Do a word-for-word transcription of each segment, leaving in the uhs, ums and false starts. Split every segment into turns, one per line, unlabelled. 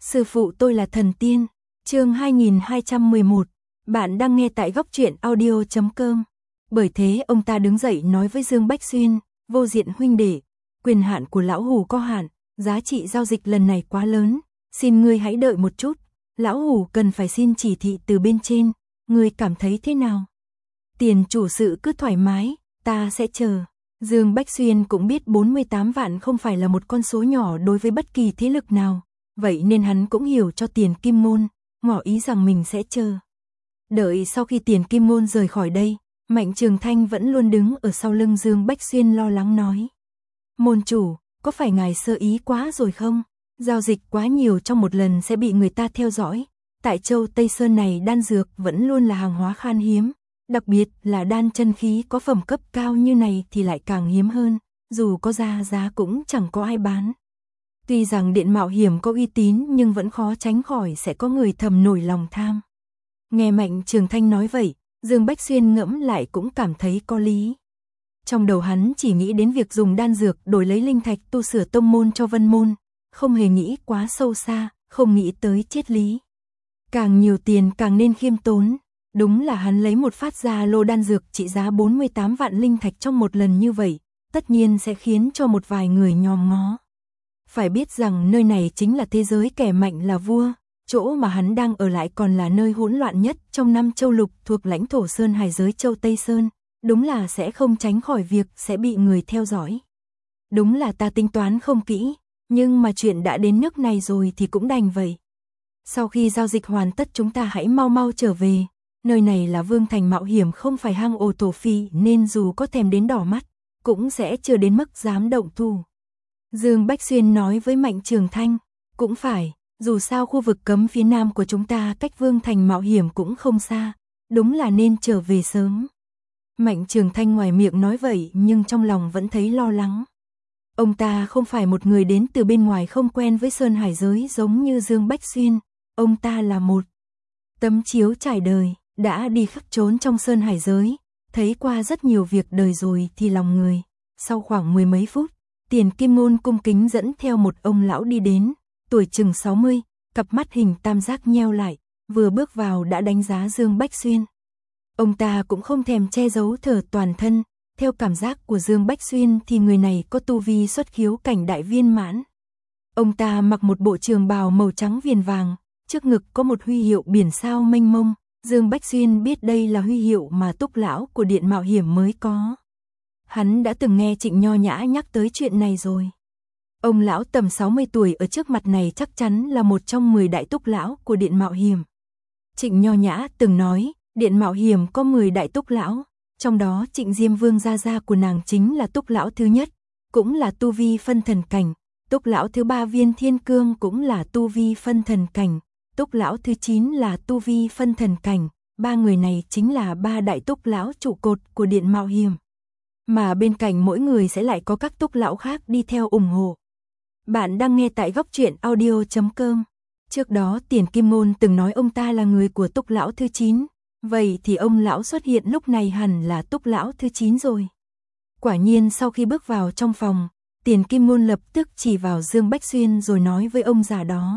Sư phụ tôi là thần tiên. Chương hai nghìn hai trăm mười một. Bạn đang nghe tại góc truyện audio chấm com. Bởi thế ông ta đứng dậy nói với Dương Bách Xuyên, Vô Diện huynh đệ, quyền hạn của lão hủ có hạn, giá trị giao dịch lần này quá lớn, xin ngươi hãy đợi một chút, lão hủ cần phải xin chỉ thị từ bên trên, ngươi cảm thấy thế nào? Tiền chủ sự cứ thoải mái, ta sẽ chờ. Dương Bách Xuyên cũng biết bốn mươi tám vạn không phải là một con số nhỏ đối với bất kỳ thế lực nào, vậy nên hắn cũng hiểu cho Tiền Kim Ngôn, ngỏ ý rằng mình sẽ chờ. Đợi sau khi Tiền Kim Ngôn rời khỏi đây, Mạnh Trường Thanh vẫn luôn đứng ở sau lưng Dương Bách Xuyên lo lắng nói. Môn chủ, có phải ngài sơ ý quá rồi không? Giao dịch quá nhiều trong một lần sẽ bị người ta theo dõi. Tại châu Tây Sơn này đan dược vẫn luôn là hàng hóa khan hiếm. Đặc biệt là đan chân khí có phẩm cấp cao như này thì lại càng hiếm hơn. Dù có ra giá cũng chẳng có ai bán. Tuy rằng Điện Mạo Hiểm có uy tín nhưng vẫn khó tránh khỏi sẽ có người thầm nổi lòng tham. Nghe Mạnh Trường Thanh nói vậy, Dương Bách Xuyên ngẫm lại cũng cảm thấy có lý. Trong đầu hắn chỉ nghĩ đến việc dùng đan dược đổi lấy linh thạch tu sửa tông môn cho Vân môn, không hề nghĩ quá sâu xa, không nghĩ tới triết lý. Càng nhiều tiền càng nên khiêm tốn, đúng là hắn lấy một phát ra lô đan dược trị giá bốn mươi tám vạn linh thạch trong một lần như vậy, tất nhiên sẽ khiến cho một vài người nhòm ngó. Phải biết rằng nơi này chính là thế giới kẻ mạnh là vua, chỗ mà hắn đang ở lại còn là nơi hỗn loạn nhất trong năm châu lục thuộc lãnh thổ Sơn Hải giới châu Tây Sơn. Đúng là sẽ không tránh khỏi việc sẽ bị người theo dõi. Đúng là ta tính toán không kỹ, nhưng mà chuyện đã đến nước này rồi thì cũng đành vậy. Sau khi giao dịch hoàn tất chúng ta hãy mau mau trở về. Nơi này là Vương Thành Mạo Hiểm không phải hang ổ thổ phỉ nên dù có thèm đến đỏ mắt, cũng sẽ chưa đến mức dám động thủ. Dương Bách Xuyên nói với Mạnh Trường Thanh, cũng phải, dù sao khu vực cấm phía nam của chúng ta cách Vương Thành Mạo Hiểm cũng không xa, đúng là nên trở về sớm. Mạnh Trường Thanh ngoài miệng nói vậy nhưng trong lòng vẫn thấy lo lắng. Ông ta không phải một người đến từ bên ngoài không quen với Sơn Hải giới giống như Dương Bách Xuyên, ông ta là một tấm chiếu trải đời, đã đi khắp trốn trong Sơn Hải giới, thấy qua rất nhiều việc đời rồi thì lòng người. Sau khoảng mười mấy phút, Tiền Kim Ngôn cung kính dẫn theo một ông lão đi đến, tuổi chừng sáu mươi, cặp mắt hình tam giác nheo lại, vừa bước vào đã đánh giá Dương Bách Xuyên. Ông ta cũng không thèm che giấu thở toàn thân, theo cảm giác của Dương Bách Xuyên thì người này có tu vi xuất khiếu cảnh đại viên mãn. Ông ta mặc một bộ trường bào màu trắng viền vàng, trước ngực có một huy hiệu biển sao mênh mông, Dương Bách Xuyên biết đây là huy hiệu mà Túc lão của Điện Mạo Hiểm mới có. Hắn đã từng nghe Trịnh Nho Nhã nhắc tới chuyện này rồi. Ông lão tầm sáu mươi tuổi ở trước mặt này chắc chắn là một trong mười đại Túc lão của Điện Mạo Hiểm. Trịnh Nho Nhã từng nói, Điện Mạo Hiểm có mười đại Túc lão, trong đó Trịnh Diêm Vương gia gia của nàng chính là Túc lão thứ nhất, cũng là tu vi phân thần cảnh, Túc lão thứ ba Viên Thiên Cương cũng là tu vi phân thần cảnh, Túc lão thứ chín là tu vi phân thần cảnh, ba người này chính là ba đại Túc lão trụ cột của Điện Mạo Hiểm. Mà bên cạnh mỗi người sẽ lại có các Túc lão khác đi theo ủng hộ. Bạn đang nghe tại góc truyện audio chấm com. Trước đó Tiền Kim Ngôn từng nói ông ta là người của Túc lão thứ chín. Vậy thì ông lão xuất hiện lúc này hẳn là Túc lão thứ chín rồi. Quả nhiên sau khi bước vào trong phòng, Tiền Kim Ngôn lập tức chỉ vào Dương Bách Xuyên rồi nói với ông già đó.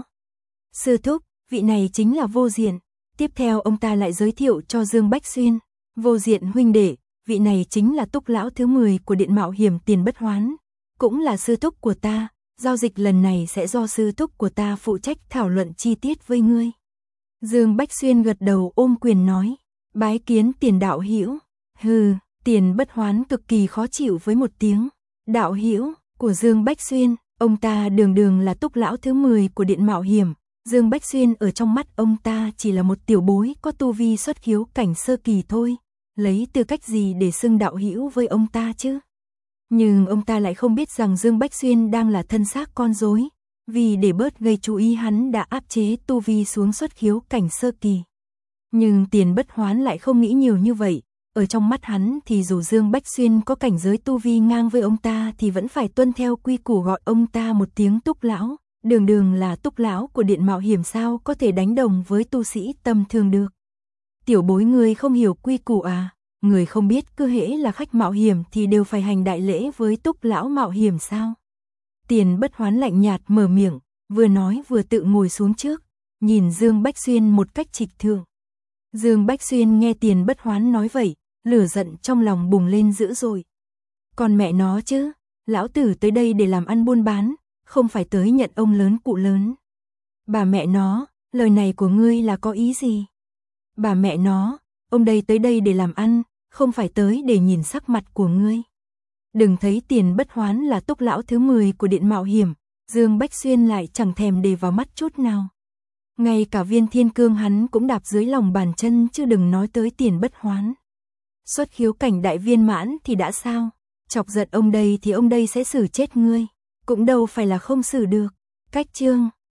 Sư thúc, vị này chính là Vô Diện. Tiếp theo ông ta lại giới thiệu cho Dương Bách Xuyên. Vô Diện huynh đệ, vị này chính là Túc lão thứ mười của Điện Mạo Hiểm Tiền Bất Hoán. Cũng là sư thúc của ta, giao dịch lần này sẽ do sư thúc của ta phụ trách thảo luận chi tiết với ngươi. Dương Bách Xuyên gật đầu ôm quyền nói, bái kiến Tiền đạo hữu. Hừ, Tiền Bất Hoán cực kỳ khó chịu với một tiếng đạo hữu của Dương Bách Xuyên, ông ta đường đường là Túc lão thứ mười của Điện Mạo Hiểm, Dương Bách Xuyên ở trong mắt ông ta chỉ là một tiểu bối có tu vi xuất khiếu cảnh sơ kỳ thôi, lấy tư cách gì để xưng đạo hữu với ông ta chứ? Nhưng ông ta lại không biết rằng Dương Bách Xuyên đang là thân xác con rối, vì để bớt gây chú ý hắn đã áp chế tu vi xuống xuất khiếu cảnh sơ kỳ. Nhưng Tiền Bất Hoán lại không nghĩ nhiều như vậy, ở trong mắt hắn thì dù Dương Bách Xuyên có cảnh giới tu vi ngang với ông ta thì vẫn phải tuân theo quy củ gọi ông ta một tiếng Túc lão, đường đường là Túc lão của Điện Mạo Hiểm sao có thể đánh đồng với tu sĩ tầm thường được. Tiểu bối người không hiểu quy củ à? Người không biết cứ hễ là khách mạo hiểm thì đều phải hành đại lễ với Túc lão mạo hiểm sao? Tiền Bất Hoán lạnh nhạt mở miệng, vừa nói vừa tự ngồi xuống trước, nhìn Dương Bách Xuyên một cách trịch thượng. Dương Bách Xuyên nghe Tiền Bất Hoán nói vậy, lửa giận trong lòng bùng lên dữ dội. Còn mẹ nó chứ, lão tử tới đây để làm ăn buôn bán, không phải tới nhận ông lớn cụ lớn. Bà mẹ nó, lời này của ngươi là có ý gì? Bà mẹ nó, ông đây tới đây để làm ăn, không phải tới để nhìn sắc mặt của ngươi. Đừng thấy Tiền Bất Hoán là túc lão thứ mười của Điện Mạo Hiểm, Dương Bách Xuyên lại chẳng thèm để vào mắt chút nào. Ngay cả Viên Thiên Cương hắn cũng đạp dưới lòng bàn chân chứ đừng nói tới Tiền Bất Hoán. Xuất khiếu cảnh đại viên mãn thì đã sao? Chọc giận ông đây thì ông đây sẽ xử chết ngươi, cũng đâu phải là không xử được. Cách chương